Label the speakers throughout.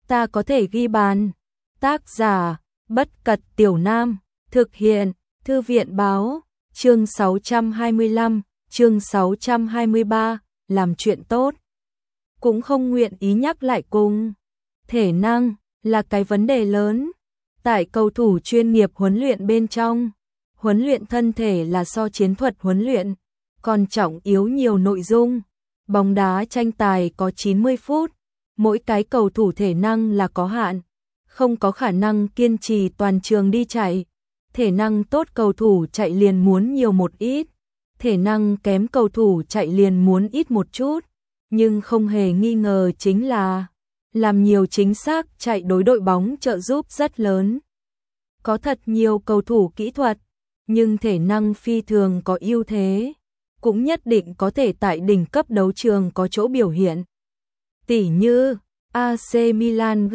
Speaker 1: ta có thể ghi bàn. Tác giả, Bất Cật Tiểu Nam, thực hiện, Thư viện Báo, chương 625, chương 623, làm chuyện tốt. Cũng không nguyện ý nhắc lại cùng. Thể năng là cái vấn đề lớn. Tại cầu thủ chuyên nghiệp huấn luyện bên trong, huấn luyện thân thể là so chiến thuật huấn luyện, còn trọng yếu nhiều nội dung. Bóng đá tranh tài có 90 phút, mỗi cái cầu thủ thể năng là có hạn, không có khả năng kiên trì toàn trường đi chạy. Thể năng tốt cầu thủ chạy liền muốn nhiều một ít, thể năng kém cầu thủ chạy liền muốn ít một chút, nhưng không hề nghi ngờ chính là làm nhiều chính xác chạy đối đội bóng trợ giúp rất lớn. Có thật nhiều cầu thủ kỹ thuật, nhưng thể năng phi thường có ưu thế, cũng nhất định có thể tại đỉnh cấp đấu trường có chỗ biểu hiện. Tỉ như AC Milan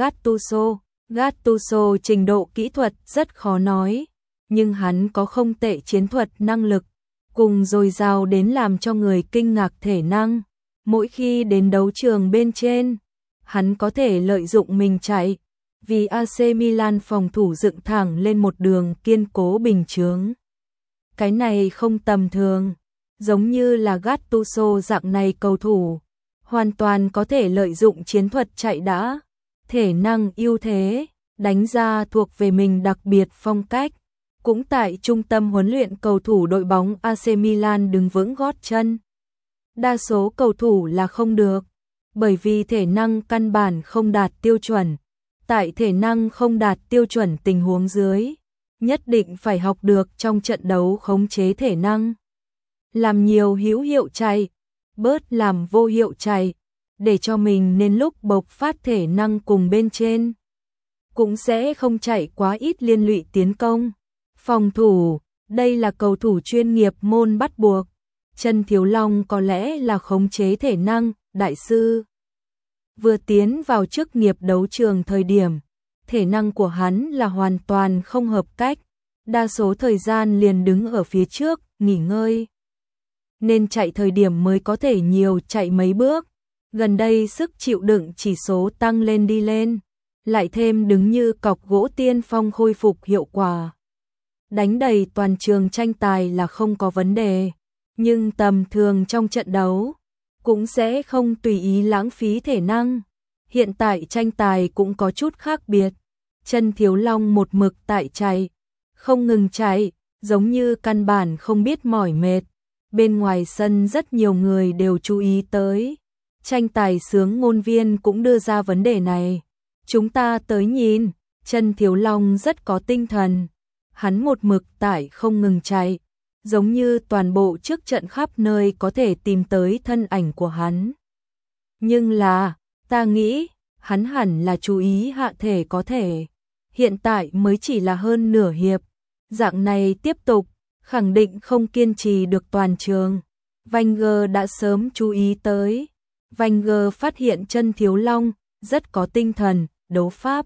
Speaker 1: Gattuso trình độ kỹ thuật rất khó nói, nhưng hắn có không tệ chiến thuật năng lực, cùng dồi dào đến làm cho người kinh ngạc thể năng. Mỗi khi đến đấu trường bên trên, hắn có thể lợi dụng mình chạy, vì AC Milan phòng thủ dựng thẳng lên một đường kiên cố bình chướng. Cái này không tầm thường, giống như là Gattuso dạng này cầu thủ, hoàn toàn có thể lợi dụng chiến thuật chạy đã, thể năng ưu thế, đánh ra thuộc về mình đặc biệt phong cách. Cũng tại trung tâm huấn luyện cầu thủ đội bóng AC Milan đứng vững gót chân. Đa số cầu thủ là không được, bởi vì thể năng căn bản không đạt tiêu chuẩn. Tại thể năng không đạt tiêu chuẩn tình huống dưới, nhất định phải học được trong trận đấu khống chế thể năng. Làm nhiều hữu hiệu chạy, bớt làm vô hiệu chạy, để cho mình nên lúc bộc phát thể năng cùng bên trên. Cũng sẽ không chạy quá ít liên lụy tiến công. Phòng thủ, đây là cầu thủ chuyên nghiệp môn bắt buộc. Trần Thiếu Long có lẽ là khống chế thể năng, đại sư. Vừa tiến vào chức nghiệp đấu trường thời điểm, thể năng của hắn là hoàn toàn không hợp cách, đa số thời gian liền đứng ở phía trước, nghỉ ngơi. Nên chạy thời điểm mới có thể nhiều chạy mấy bước, gần đây sức chịu đựng chỉ số tăng lên đi lên, lại thêm đứng như cọc gỗ tiên phong khôi phục hiệu quả. Đánh đầy toàn trường tranh tài là không có vấn đề, nhưng tầm thường trong trận đấu cũng sẽ không tùy ý lãng phí thể năng. Hiện tại tranh tài cũng có chút khác biệt. Trần Thiếu Long một mực tại chạy, không ngừng chạy, giống như căn bản không biết mỏi mệt. Bên ngoài sân rất nhiều người đều chú ý tới. Tranh tài xướng ngôn viên cũng đưa ra vấn đề này. Chúng ta tới nhìn, Trần Thiếu Long rất có tinh thần. Hắn một mực tại không ngừng chạy, giống như toàn bộ trước trận khắp nơi có thể tìm tới thân ảnh của hắn. Nhưng là, ta nghĩ, hắn hẳn là chú ý hạ thể có thể. Hiện tại mới chỉ là hơn nửa hiệp, dạng này tiếp tục, khẳng định không kiên trì được toàn trường. Wenger đã sớm chú ý tới. Wenger phát hiện Trần Thiếu Long rất có tinh thần, đấu pháp.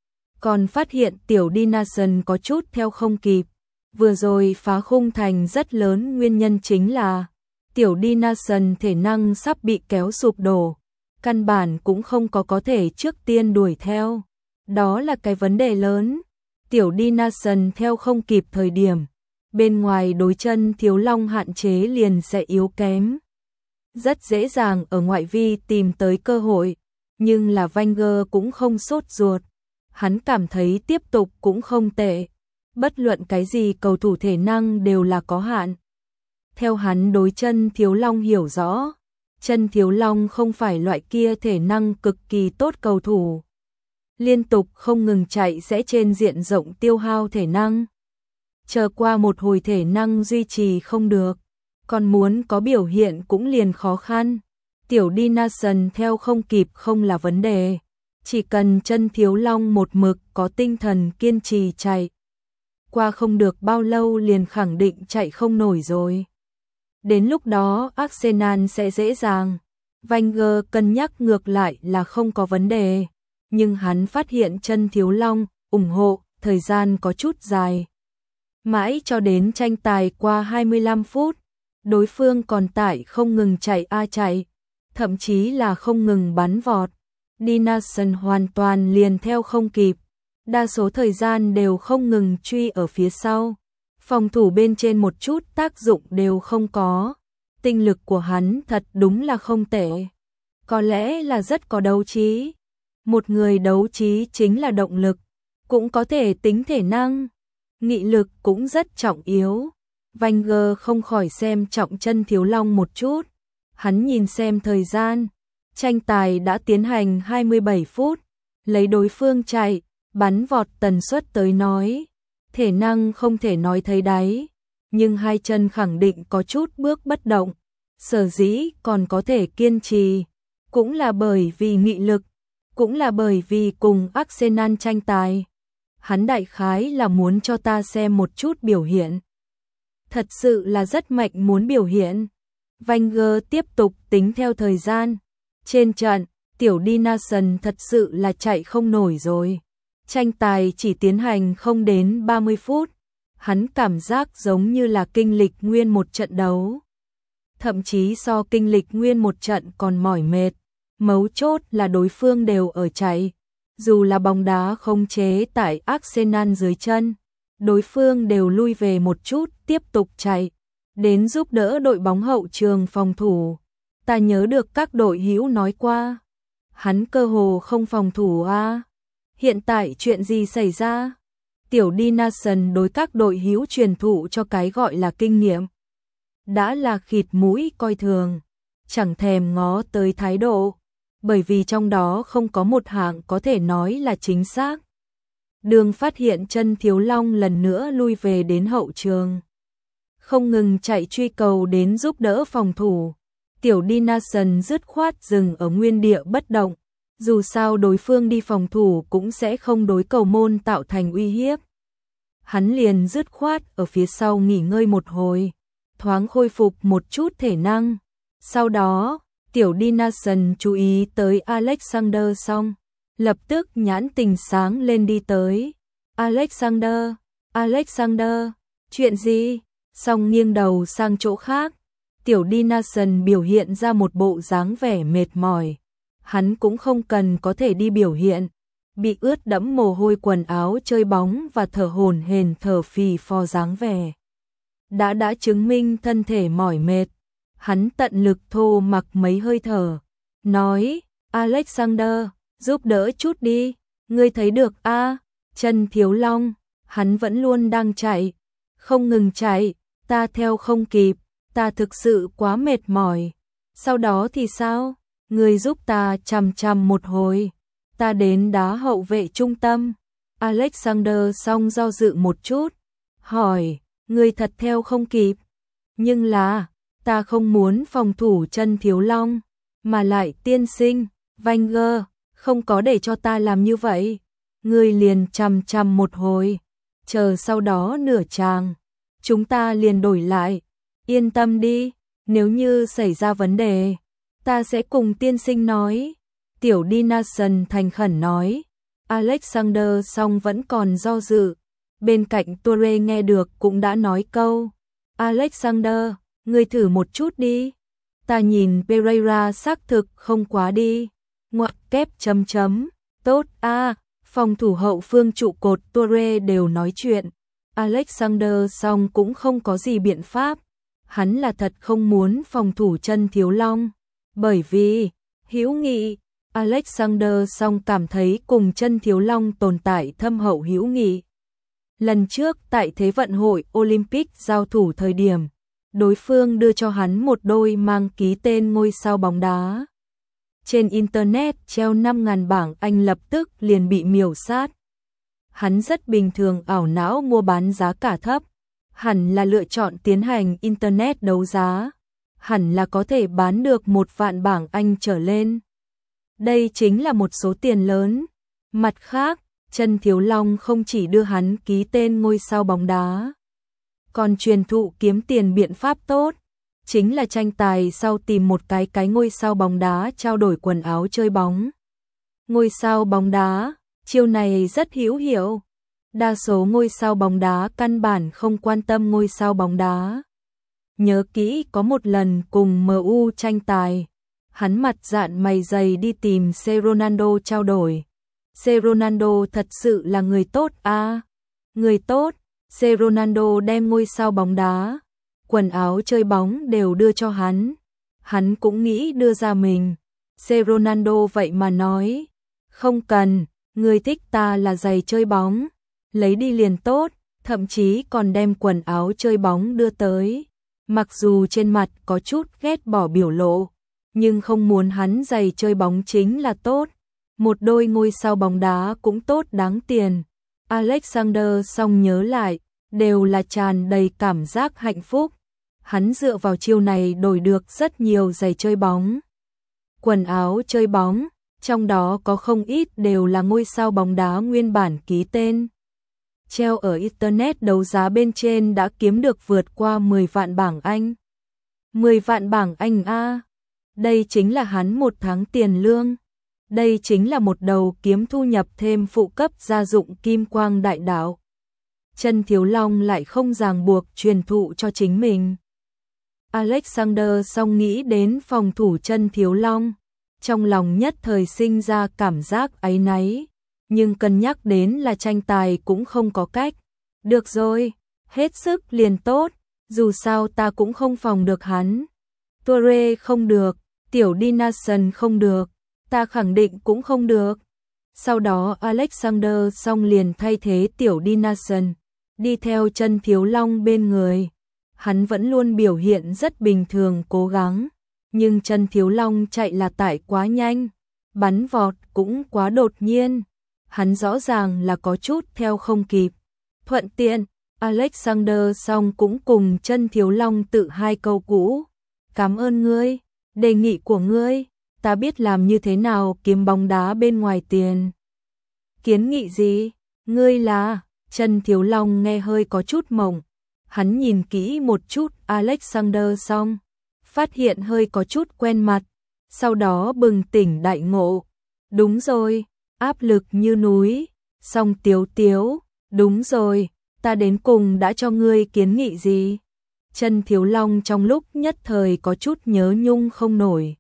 Speaker 1: Còn phát hiện tiểu Dinarson có chút theo không kịp. Vừa rồi phá khung thành rất lớn, nguyên nhân chính là tiểu Dinarson thể năng sắp bị kéo sụp đổ, căn bản cũng không có thể trước tiên đuổi theo. Đó là cái vấn đề lớn. Tiểu Dinarson theo không kịp thời điểm, bên ngoài đối Trần Thiếu Long hạn chế liền sẽ yếu kém. Rất dễ dàng ở ngoại vi tìm tới cơ hội, nhưng là Wenger cũng không sốt ruột. Hắn cảm thấy tiếp tục cũng không tệ. Bất luận cái gì cầu thủ thể năng đều là có hạn. Theo hắn đối Trần Thiếu Long hiểu rõ, Trần Thiếu Long không phải loại kia thể năng cực kỳ tốt cầu thủ. Liên tục không ngừng chạy sẽ trên diện rộng tiêu hao thể năng. Chờ qua một hồi thể năng duy trì không được, còn muốn có biểu hiện cũng liền khó khăn. Tiểu Dinarson theo không kịp không là vấn đề. Chỉ cần Trần Thiếu Long một mực có tinh thần kiên trì chạy, qua không được bao lâu liền khẳng định chạy không nổi rồi. Đến lúc đó Arsenal sẽ dễ dàng. Wenger cân nhắc ngược lại là không có vấn đề, nhưng hắn phát hiện Trần Thiếu Long ủng hộ thời gian có chút dài. Mãi cho đến tranh tài qua 25 phút, đối phương còn tại không ngừng chạy chạy, thậm chí là không ngừng bắn vọt. Dinasson hoàn toàn liền theo không kịp, đa số thời gian đều không ngừng truy ở phía sau. Phòng thủ bên trên một chút tác dụng đều không có. Tinh lực của hắn thật đúng là không tệ. Có lẽ là rất có đấu trí. Một người đấu trí chính là động lực, cũng có thể tính thể năng. Nghị lực cũng rất trọng yếu. Wenger không khỏi xem trọng Chân Thiếu Long một chút. Hắn nhìn xem thời gian. Tranh tài đã tiến hành 27 phút. Lấy đối phương chạy, bắn vọt tần suất tới nói. Thể năng không thể nói thấy đáy. Nhưng hai chân khẳng định có chút bước bất động. Sở dĩ còn có thể kiên trì. Cũng là bởi vì nghị lực. Cũng là bởi vì cùng Arsenal tranh tài. Hắn đại khái là muốn cho ta xem một chút biểu hiện. Thật sự là rất mạnh muốn biểu hiện. Wenger tiếp tục tính theo thời gian. Trên trận, tiểu Dinasson thật sự là chạy không nổi rồi. Tranh tài chỉ tiến hành không đến 30 phút. Hắn cảm giác giống như là kinh lịch nguyên một trận đấu. Thậm chí so kinh lịch nguyên một trận còn mỏi mệt. Mấu chốt là đối phương đều ở chạy. Dù là bóng đá không chế tại Arsenal dưới chân, đối phương đều lui về một chút tiếp tục chạy. Đến giúp đỡ đội bóng hậu trường phòng thủ. Ta nhớ được các đội hữu nói qua. Hắn cơ hồ không phòng thủ à. Hiện tại chuyện gì xảy ra? Tiểu Dinasson đối các đội hữu truyền thụ cho cái gọi là kinh nghiệm. Đã là khịt mũi coi thường. Chẳng thèm ngó tới thái độ. Bởi vì trong đó không có một hạng có thể nói là chính xác. Đường phát hiện Chân Thiếu Long lần nữa lui về đến hậu trường. Không ngừng chạy truy cầu đến giúp đỡ phòng thủ. Tiểu Dinasson dứt khoát dừng ở nguyên địa bất động. Dù sao đối phương đi phòng thủ cũng sẽ không đối cầu môn tạo thành uy hiếp. Hắn liền dứt khoát ở phía sau nghỉ ngơi một hồi. Thoáng khôi phục một chút thể năng. Sau đó, tiểu Dinasson chú ý tới Alexander xong. Lập tức nhãn tình sáng lên đi tới. Alexander, chuyện gì? Xong nghiêng đầu sang chỗ khác. Tiểu Dinasson biểu hiện ra một bộ dáng vẻ mệt mỏi. Hắn cũng không cần có thể đi biểu hiện. Bị ướt đẫm mồ hôi quần áo chơi bóng và thở hổn hển thở phì phò dáng vẻ. Đã chứng minh thân thể mỏi mệt. Hắn tận lực thô mặc mấy hơi thở. Nói, Alexander, giúp đỡ chút đi. Ngươi thấy được a? Chân Thiếu Long, hắn vẫn luôn đang chạy. Không ngừng chạy, ta theo không kịp. Ta thực sự quá mệt mỏi. Sau đó thì sao? Ngươi giúp ta chằm một hồi. Ta đến đá hậu vệ trung tâm. Alexander song do dự một chút. Hỏi, ngươi thật theo không kịp. Nhưng là, ta không muốn phòng thủ Chân Thiếu Long. Mà lại tiên sinh, Wenger, không có để cho ta làm như vậy. Ngươi liền chằm một hồi. Chờ sau đó nửa tràng. Chúng ta liền đổi lại. Yên tâm đi, nếu như xảy ra vấn đề, ta sẽ cùng tiên sinh nói. Tiểu Dinasson thành khẩn nói. Alexander song vẫn còn do dự. Bên cạnh Toure nghe được cũng đã nói câu. Alexander, ngươi thử một chút đi. Ta nhìn Pereira xác thực không quá đi. Ngoặc kép chấm. Tốt a. Phòng thủ hậu phương trụ cột Toure đều nói chuyện. Alexander song cũng không có gì biện pháp. Hắn là thật không muốn phòng thủ Chân Thiếu Long. Bởi vì, hữu nghị, Alexander song cảm thấy cùng Chân Thiếu Long tồn tại thâm hậu hữu nghị. Lần trước tại Thế vận hội Olympic giao thủ thời điểm, đối phương đưa cho hắn một đôi mang ký tên ngôi sao bóng đá. Trên Internet treo 5.000 bảng Anh lập tức liền bị miểu sát. Hắn rất bình thường ảo não mua bán giá cả thấp. Hẳn là lựa chọn tiến hành Internet đấu giá. Hẳn là có thể bán được 1 vạn bảng Anh trở lên. Đây chính là một số tiền lớn. Mặt khác, Chân Thiếu Long không chỉ đưa hắn ký tên ngôi sao bóng đá, còn truyền thụ kiếm tiền biện pháp tốt. Chính là tranh tài sau tìm một cái ngôi sao bóng đá trao đổi quần áo chơi bóng. Ngôi sao bóng đá, chiêu này rất hữu hiệu. Đa số ngôi sao bóng đá căn bản không quan tâm ngôi sao bóng đá. Nhớ kỹ có một lần cùng MU tranh tài, Hắn mặt dạn mày dày đi tìm C. Ronaldo trao đổi. C. Ronaldo thật sự là người tốt à? Người tốt. C. Ronaldo đem ngôi sao bóng đá, quần áo chơi bóng đều đưa cho hắn. Hắn cũng nghĩ đưa ra mình. C. Ronaldo vậy mà nói, không cần, người thích ta là giày chơi bóng, lấy đi liền tốt, thậm chí còn đem quần áo chơi bóng đưa tới. Mặc dù trên mặt có chút ghét bỏ biểu lộ, nhưng không muốn hắn giày chơi bóng chính là tốt. Một đôi ngôi sao bóng đá cũng tốt đáng tiền. Alexander song nhớ lại, đều là tràn đầy cảm giác hạnh phúc. Hắn dựa vào chiêu này đổi được rất nhiều giày chơi bóng, quần áo chơi bóng, trong đó có không ít đều là ngôi sao bóng đá nguyên bản ký tên. Treo ở Internet đấu giá bên trên đã kiếm được vượt qua 10 vạn bảng Anh. 10 vạn bảng Anh a, đây chính là hắn một tháng tiền lương. Đây chính là một đầu kiếm thu nhập thêm phụ cấp gia dụng kim quang đại đạo. Chân Thiếu Long lại không ràng buộc truyền thụ cho chính mình. Alexander song nghĩ đến phòng thủ Chân Thiếu Long, trong lòng nhất thời sinh ra cảm giác áy náy, nhưng cân nhắc đến là tranh tài cũng không có cách. Được rồi, hết sức liền tốt, dù sao ta cũng không phòng được hắn. Toure không được, Tiểu Dinason không được, ta khẳng định cũng không được. Sau đó Alexander song liền thay thế Tiểu Dinason, đi theo Chân Thiếu Long bên người. Hắn vẫn luôn biểu hiện rất bình thường cố gắng, nhưng Chân Thiếu Long chạy là tải quá nhanh, bắn vọt cũng quá đột nhiên. Hắn rõ ràng là có chút theo không kịp. Thuận tiện, Alexander song cũng cùng Chân Thiếu Long tự hai câu cũ. Cảm ơn ngươi, đề nghị của ngươi, ta biết làm như thế nào kiếm bóng đá bên ngoài tiền. Kiến nghị gì? Ngươi là? Chân Thiếu Long nghe hơi có chút mộng. Hắn nhìn kỹ một chút Alexander xong, phát hiện hơi có chút quen mặt, sau đó bừng tỉnh đại ngộ. Đúng rồi, áp lực như núi. Song Tiếu Tiếu, đúng rồi, ta đến cùng đã cho ngươi kiến nghị gì? Chân Thiếu Long trong lúc nhất thời có chút nhớ nhung không nổi.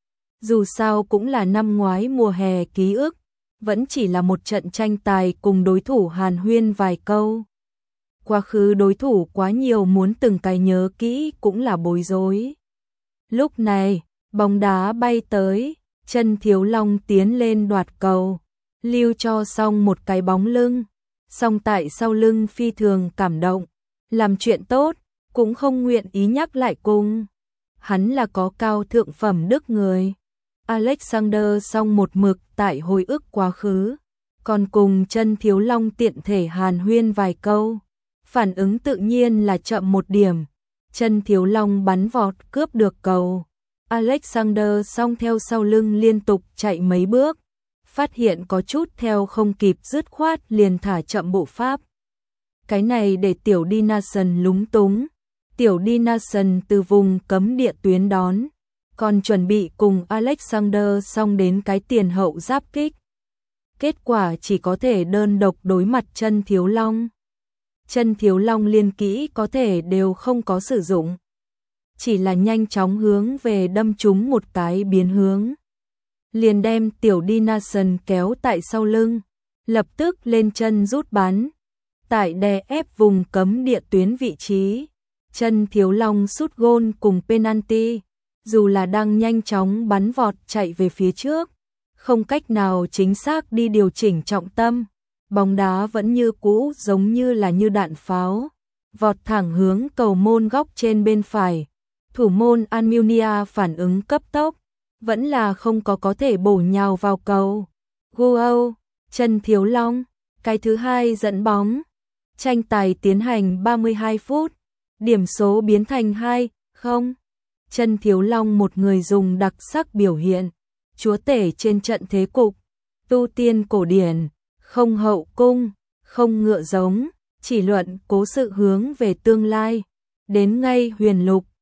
Speaker 1: Dù sao cũng là năm ngoái mùa hè ký ức, vẫn chỉ là một trận tranh tài cùng đối thủ hàn huyên vài câu. Quá khứ đối thủ quá nhiều muốn từng cái nhớ kỹ cũng là bối rối. Lúc này, bóng đá bay tới, Chân Thiếu Long tiến lên đoạt cầu, lưu cho Song một cái bóng lưng. Song tại sau lưng phi thường cảm động, làm chuyện tốt, cũng không nguyện ý nhắc lại cùng. Hắn là có cao thượng phẩm đức người. Alexander song một mực tại hồi ức quá khứ, còn cùng Chân Thiếu Long tiện thể hàn huyên vài câu. Phản ứng tự nhiên là chậm một điểm. Chân Thiếu Long bắn vọt cướp được cầu. Alexander song theo sau lưng liên tục chạy mấy bước, phát hiện có chút theo không kịp dứt khoát liền thả chậm bộ pháp. Cái này để Tiểu Dinason lúng túng. Tiểu Dinason từ vùng cấm địa tuyến đón, còn chuẩn bị cùng Alexander song đến cái tiền hậu giáp kích. Kết quả chỉ có thể đơn độc đối mặt Chân Thiếu Long. Chân Thiếu Long liên kỹ có thể đều không có sử dụng, chỉ là nhanh chóng hướng về đâm trúng một cái biến hướng, liền đem Tiểu Dinason kéo tại sau lưng, lập tức lên chân rút bắn. Tại đè ép vùng cấm địa tuyến vị trí, Chân Thiếu Long sút gôn cùng penalty, dù là đang nhanh chóng bắn vọt chạy về phía trước, không cách nào chính xác đi điều chỉnh trọng tâm. Bóng đá vẫn như cũ giống như là như đạn pháo, vọt thẳng hướng cầu môn góc trên bên phải. Thủ môn Almunia phản ứng cấp tốc, vẫn là không có thể bổ nhào vào cầu. Goal, Chân Thiếu Long, cái thứ hai dẫn bóng. Tranh tài tiến hành 32 phút, điểm số biến thành 2-0. Chân Thiếu Long một người dùng đặc sắc biểu hiện, chúa tể trên trận thế cục, tu tiên cổ điển, không hậu cung, không ngựa giống, chỉ luận cố sự hướng về tương lai, đến ngay huyền lục.